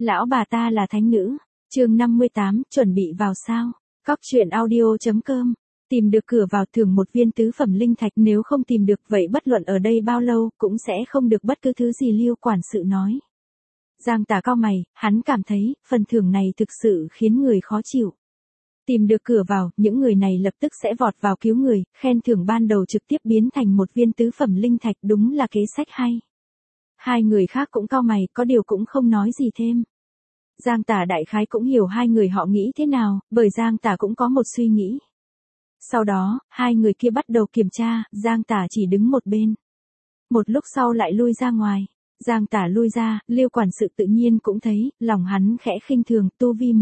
Lão bà ta là thánh nữ. Chương 58, chuẩn bị vào sao? Cóc truyện audio.com. Tìm được cửa vào thưởng một viên tứ phẩm linh thạch, nếu không tìm được vậy bất luận ở đây bao lâu cũng sẽ không được bất cứ thứ gì, Liêu quản sự nói. Giang Tả cau mày, hắn cảm thấy phần thưởng này thực sự khiến người khó chịu. Tìm được cửa vào, những người này lập tức sẽ vọt vào cứu người, khen thưởng ban đầu trực tiếp biến thành một viên tứ phẩm linh thạch, đúng là kế sách hay. Hai người khác cũng cau mày, có điều cũng không nói gì thêm. Giang Tả đại khái cũng hiểu hai người họ nghĩ thế nào, bởi Giang Tả cũng có một suy nghĩ. Sau đó, hai người kia bắt đầu kiểm tra, Giang Tả chỉ đứng một bên. Một lúc sau lại lui ra ngoài. Giang Tả lui ra, Liêu quản sự tự nhiên cũng thấy, lòng hắn khẽ khinh thường, tu vi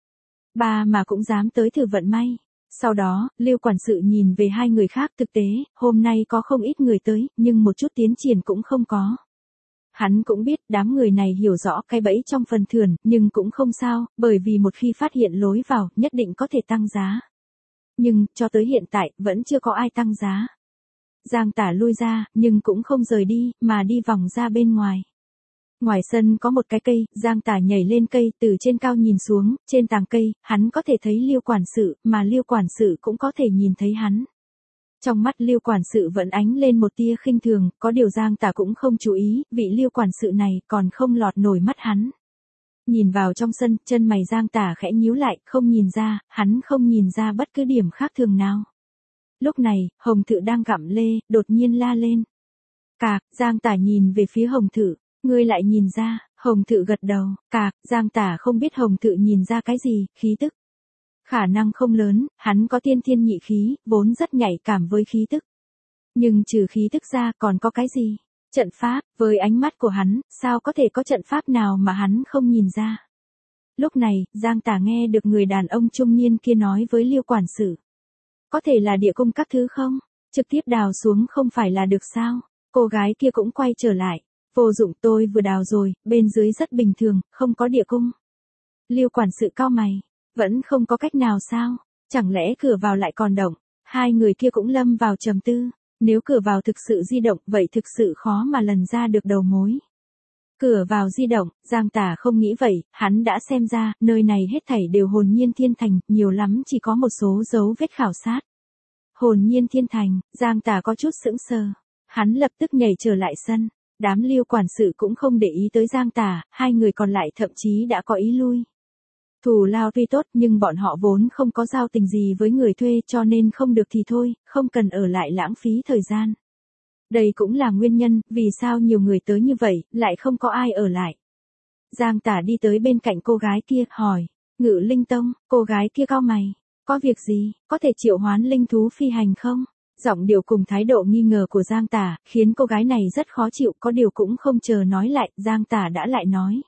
1-3 mà cũng dám tới thử vận may. Sau đó, Liêu quản sự nhìn về hai người khác, thực tế, hôm nay có không ít người tới, nhưng một chút tiến triển cũng không có. Hắn cũng biết đám người này hiểu rõ cái bẫy trong phần thưởng, nhưng cũng không sao, bởi vì một khi phát hiện lối vào, nhất định có thể tăng giá. Nhưng, cho tới hiện tại, vẫn chưa có ai tăng giá. Giang Tả lui ra, nhưng cũng không rời đi, mà đi vòng ra bên ngoài. Ngoài sân có một cái cây, Giang Tả nhảy lên cây, từ trên cao nhìn xuống, trên tàng cây, hắn có thể thấy Liêu quản sự, mà Liêu quản sự cũng có thể nhìn thấy hắn. Trong mắt Liêu quản sự vẫn ánh lên một tia khinh thường, có điều Giang Tả cũng không chú ý, vị Liêu quản sự này còn không lọt nổi mắt hắn. Nhìn vào trong sân, chân mày Giang Tả khẽ nhíu lại, không nhìn ra, hắn không nhìn ra bất cứ điểm khác thường nào. Lúc này, Hồng Thự đang gặm lê, đột nhiên la lên. Cạc, Giang Tả nhìn về phía Hồng Thự, ngươi lại nhìn ra, Hồng Thự gật đầu, cạc, Giang Tả không biết Hồng Thự nhìn ra cái gì, khí tức. Khả năng không lớn, hắn có tiên thiên nhị khí, vốn rất nhạy cảm với khí tức. Nhưng trừ khí tức ra còn có cái gì? Trận pháp, với ánh mắt của hắn, sao có thể có trận pháp nào mà hắn không nhìn ra? Lúc này, Giang Tả nghe được người đàn ông trung niên kia nói với Liêu quản sự. Có thể là địa cung các thứ không? Trực tiếp đào xuống không phải là được sao? Cô gái kia cũng quay trở lại. Vô dụng, tôi vừa đào rồi, bên dưới rất bình thường, không có địa cung. Liêu quản sự cau mày. Vẫn không có cách nào sao? Chẳng lẽ cửa vào lại còn động? Hai người kia cũng lâm vào trầm tư. Nếu cửa vào thực sự di động, vậy thực sự khó mà lần ra được đầu mối. Cửa vào di động, Giang Tả không nghĩ vậy, hắn đã xem ra, nơi này hết thảy đều hồn nhiên thiên thành, nhiều lắm chỉ có một số dấu vết khảo sát. Hồn nhiên thiên thành, Giang Tả có chút sững sờ. Hắn lập tức nhảy trở lại sân. Đám Liêu quản sự cũng không để ý tới Giang Tả, hai người còn lại thậm chí đã có ý lui. Thù lao tuy tốt nhưng bọn họ vốn không có giao tình gì với người thuê, cho nên không được thì thôi, không cần ở lại lãng phí thời gian. Đây cũng là nguyên nhân vì sao nhiều người tới như vậy, lại không có ai ở lại. Giang Tả đi tới bên cạnh cô gái kia, hỏi, Ngự Linh Tông, cô gái kia cau mày, có việc gì, có thể triệu hoán linh thú phi hành không? Giọng điệu cùng thái độ nghi ngờ của Giang Tả, khiến cô gái này rất khó chịu, có điều cũng không chờ nói lại, Giang Tả đã lại nói.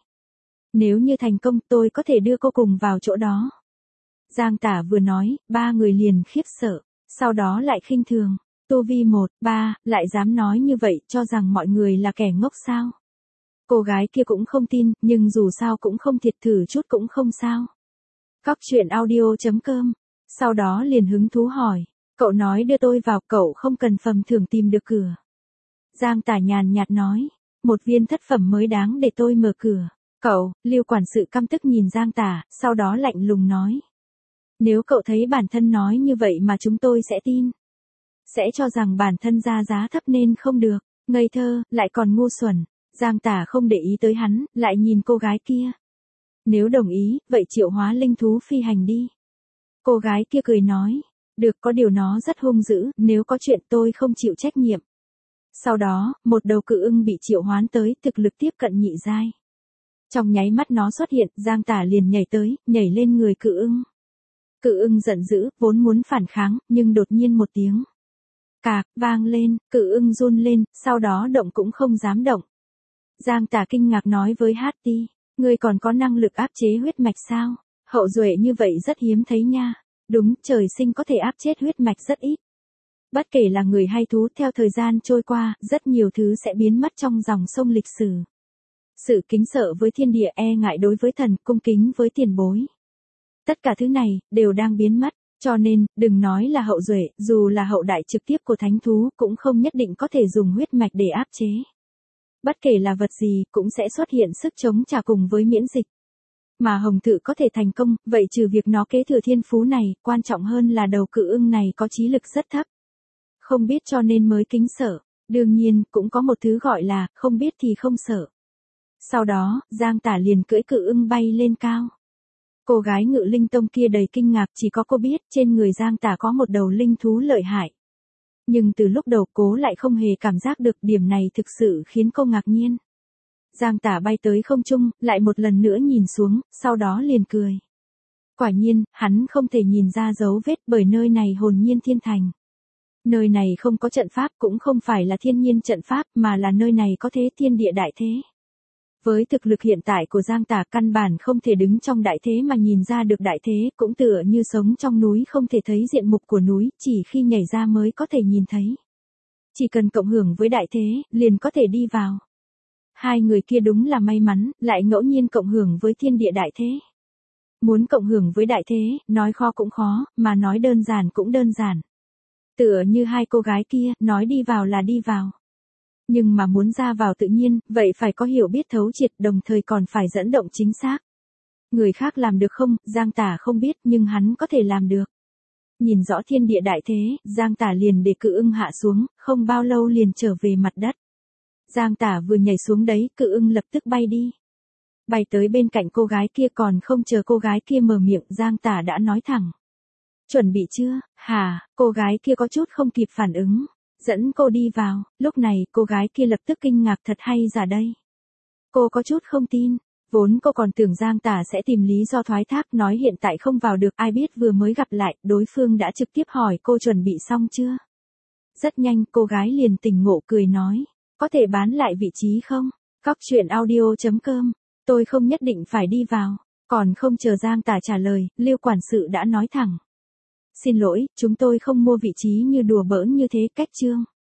Nếu như thành công, tôi có thể đưa cô cùng vào chỗ đó. Giang Tả vừa nói, ba người liền khiếp sợ, sau đó lại khinh thường. Tu vi 1-3, lại dám nói như vậy, cho rằng mọi người là kẻ ngốc sao? Cô gái kia cũng không tin, nhưng dù sao cũng không thiệt, thử chút cũng không sao. Cóc truyện audio.com. Sau đó liền hứng thú hỏi, cậu nói đưa tôi vào, cậu không cần phẩm thưởng tìm được cửa. Giang Tả nhàn nhạt nói, một viên thất phẩm mới đáng để tôi mở cửa. Cậu, Liêu quản sự căm tức nhìn Giang Tả, sau đó lạnh lùng nói. Nếu cậu thấy bản thân nói như vậy mà chúng tôi sẽ tin. Sẽ cho rằng bản thân ra giá thấp nên không được, ngây thơ, lại còn ngu xuẩn. Giang Tả không để ý tới hắn, lại nhìn cô gái kia. Nếu đồng ý, vậy triệu hóa linh thú phi hành đi. Cô gái kia cười nói, được, có điều nó rất hung dữ, nếu có chuyện tôi không chịu trách nhiệm. Sau đó, một đầu cự ưng bị triệu hoán tới, thực lực tiếp cận nhị giai. Trong nháy mắt nó xuất hiện, Giang Tả liền nhảy tới, nhảy lên người cự ưng. Cự ưng giận dữ, vốn muốn phản kháng, nhưng đột nhiên một tiếng cạc vang lên, cự ưng run lên, sau đó động cũng không dám động. Giang Tả kinh ngạc nói với Hati, ngươi còn có năng lực áp chế huyết mạch sao? Hậu duệ như vậy rất hiếm thấy nha. Đúng, trời sinh có thể áp chết huyết mạch rất ít. Bất kể là người hay thú, theo thời gian trôi qua, rất nhiều thứ sẽ biến mất trong dòng sông lịch sử. Sự kính sợ với thiên địa, e ngại đối với thần, cung kính với tiền bối. Tất cả thứ này, đều đang biến mất, cho nên, đừng nói là hậu duệ, dù là hậu đại trực tiếp của thánh thú, cũng không nhất định có thể dùng huyết mạch để áp chế. Bất kể là vật gì, cũng sẽ xuất hiện sức chống trả cùng với miễn dịch. Mà Hồng Thự có thể thành công, vậy trừ việc nó kế thừa thiên phú này, quan trọng hơn là đầu cự ưng này có trí lực rất thấp. Không biết cho nên mới kính sợ. Đương nhiên, cũng có một thứ gọi là, không biết thì không sợ. Sau đó, Giang Tả liền cưỡi cự ưng bay lên cao. Cô gái Ngự Linh Tông kia đầy kinh ngạc, chỉ có cô biết trên người Giang Tả có một đầu linh thú lợi hại. Nhưng từ lúc đầu cô lại không hề cảm giác được, điểm này thực sự khiến cô ngạc nhiên. Giang Tả bay tới không trung, lại một lần nữa nhìn xuống, sau đó liền cười. Quả nhiên, hắn không thể nhìn ra dấu vết bởi nơi này hồn nhiên thiên thành. Nơi này không có trận pháp, cũng không phải là thiên nhiên trận pháp, mà là nơi này có thế thiên địa đại thế. Với thực lực hiện tại của Giang Tả, căn bản không thể đứng trong đại thế mà nhìn ra được đại thế, cũng tựa như sống trong núi không thể thấy diện mục của núi, chỉ khi nhảy ra mới có thể nhìn thấy. Chỉ cần cộng hưởng với đại thế, liền có thể đi vào. Hai người kia đúng là may mắn, lại ngẫu nhiên cộng hưởng với thiên địa đại thế. Muốn cộng hưởng với đại thế, nói khó cũng khó, mà nói đơn giản cũng đơn giản. Tựa như hai cô gái kia, nói đi vào là đi vào. Nhưng mà muốn ra vào tự nhiên, vậy phải có hiểu biết thấu triệt, đồng thời còn phải dẫn động chính xác. Người khác làm được không, Giang Tả không biết, nhưng hắn có thể làm được. Nhìn rõ thiên địa đại thế, Giang Tả liền để cự ưng hạ xuống, không bao lâu liền trở về mặt đất. Giang Tả vừa nhảy xuống đấy, cự ưng lập tức bay đi. Bay tới bên cạnh cô gái kia, còn không chờ cô gái kia mở miệng, Giang Tả đã nói thẳng. Chuẩn bị chưa, hả, cô gái kia có chút không kịp phản ứng. Dẫn cô đi vào, lúc này cô gái kia lập tức kinh ngạc, thật hay giả đây. Cô có chút không tin, vốn cô còn tưởng Giang Tả sẽ tìm lý do thoái thác, nói hiện tại không vào được, ai biết vừa mới gặp lại, đối phương đã trực tiếp hỏi cô chuẩn bị xong chưa. Rất nhanh cô gái liền tỉnh ngộ cười nói, có thể bán lại vị trí không? Cóc truyện audio.com, tôi không nhất định phải đi vào. Còn không chờ Giang Tả trả lời, Liêu quản sự đã nói thẳng. Xin lỗi, chúng tôi không mua vị trí như đùa bỡn như thế, cách chương.